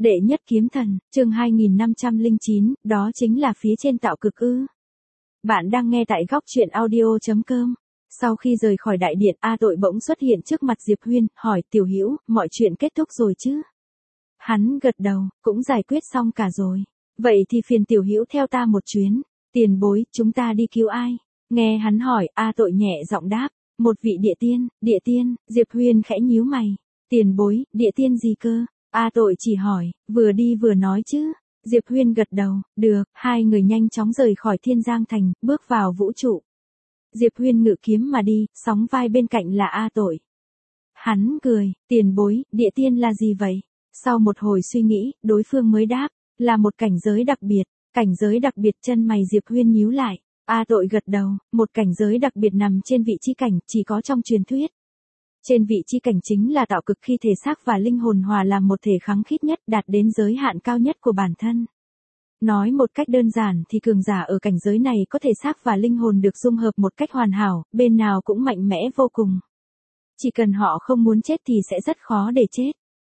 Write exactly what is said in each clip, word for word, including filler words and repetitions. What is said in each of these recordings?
Đệ nhất kiếm thần, chương hai nghìn năm trăm lẻ chín, đó chính là phía trên tạo cực ư. Bạn đang nghe tại góc truyện audio chấm com. Sau khi rời khỏi đại điện, A Tội bỗng xuất hiện trước mặt Diệp Huyên, hỏi Tiểu Hữu, mọi chuyện kết thúc rồi chứ? Hắn gật đầu, cũng giải quyết xong cả rồi. Vậy thì phiền Tiểu Hữu theo ta một chuyến. Tiền bối, chúng ta đi cứu ai? Nghe hắn hỏi, A Tội nhẹ giọng đáp, một vị địa tiên. Địa tiên? Diệp Huyên khẽ nhíu mày. Tiền bối, địa tiên gì cơ? A Tội chỉ hỏi, vừa đi vừa nói chứ. Diệp Huyên gật đầu, được, hai người nhanh chóng rời khỏi Thiên Giang Thành, bước vào vũ trụ. Diệp Huyên ngự kiếm mà đi, sóng vai bên cạnh là A Tội. Hắn cười, tiền bối, địa tiên là gì vậy? Sau một hồi suy nghĩ, đối phương mới đáp, là một cảnh giới đặc biệt. Cảnh giới đặc biệt. Chân mày Diệp Huyên nhíu lại. A Tội gật đầu, một cảnh giới đặc biệt nằm trên vị chi cảnh, chỉ có trong truyền thuyết. Trên vị chi cảnh chính là tạo cực khi thể xác và linh hồn hòa làm một thể khăng khít nhất, đạt đến giới hạn cao nhất của bản thân. Nói một cách đơn giản thì cường giả ở cảnh giới này có thể xác và linh hồn được dung hợp một cách hoàn hảo, bên nào cũng mạnh mẽ vô cùng. Chỉ cần họ không muốn chết thì sẽ rất khó để chết.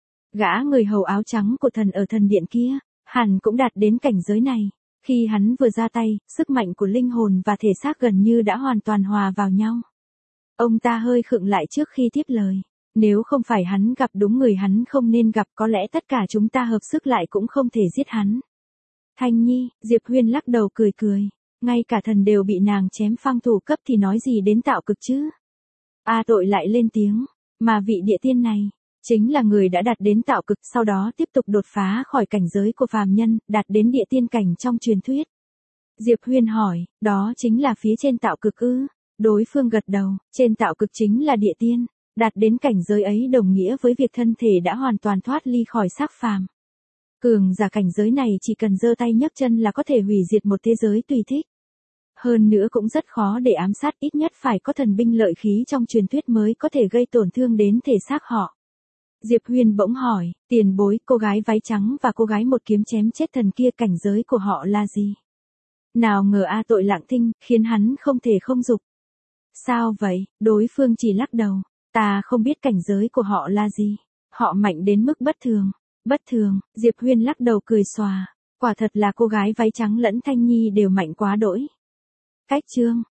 Gã người hầu áo trắng của thần ở thần điện kia, hẳn cũng đạt đến cảnh giới này. Khi hắn vừa ra tay, sức mạnh của linh hồn và thể xác gần như đã hoàn toàn hòa vào nhau. Ông ta hơi khựng lại trước khi tiếp lời. Nếu không phải hắn gặp đúng người hắn không nên gặp, có lẽ tất cả chúng ta hợp sức lại cũng không thể giết hắn. Thanh Nhi, Diệp Huyên lắc đầu cười cười. Ngay cả thần đều bị nàng chém phang thủ cấp thì nói gì đến tạo cực chứ? A Tội lại lên tiếng. Mà vị địa tiên này, chính là người đã đạt đến tạo cực, sau đó tiếp tục đột phá khỏi cảnh giới của phàm nhân, đạt đến địa tiên cảnh trong truyền thuyết. Diệp Huyên hỏi, đó chính là phía trên tạo cực ư? Đối phương gật đầu, trên tạo cực chính là địa tiên, đạt đến cảnh giới ấy đồng nghĩa với việc thân thể đã hoàn toàn thoát ly khỏi xác phàm. Cường giả cảnh giới này chỉ cần giơ tay nhấc chân là có thể hủy diệt một thế giới tùy thích. Hơn nữa cũng rất khó để ám sát, ít nhất phải có thần binh lợi khí trong truyền thuyết mới có thể gây tổn thương đến thể xác họ. Diệp Huyên bỗng hỏi, tiền bối, cô gái váy trắng và cô gái một kiếm chém chết thần kia cảnh giới của họ là gì? Nào ngờ A Tội lặng thinh, khiến hắn không thể không dục. Sao vậy? Đối phương chỉ lắc đầu. Ta không biết cảnh giới của họ là gì. Họ mạnh đến mức bất thường. Bất thường, Diệp Huyên lắc đầu cười xòa. Quả thật là cô gái váy trắng lẫn Thanh Nhi đều mạnh quá đỗi. Cách chương.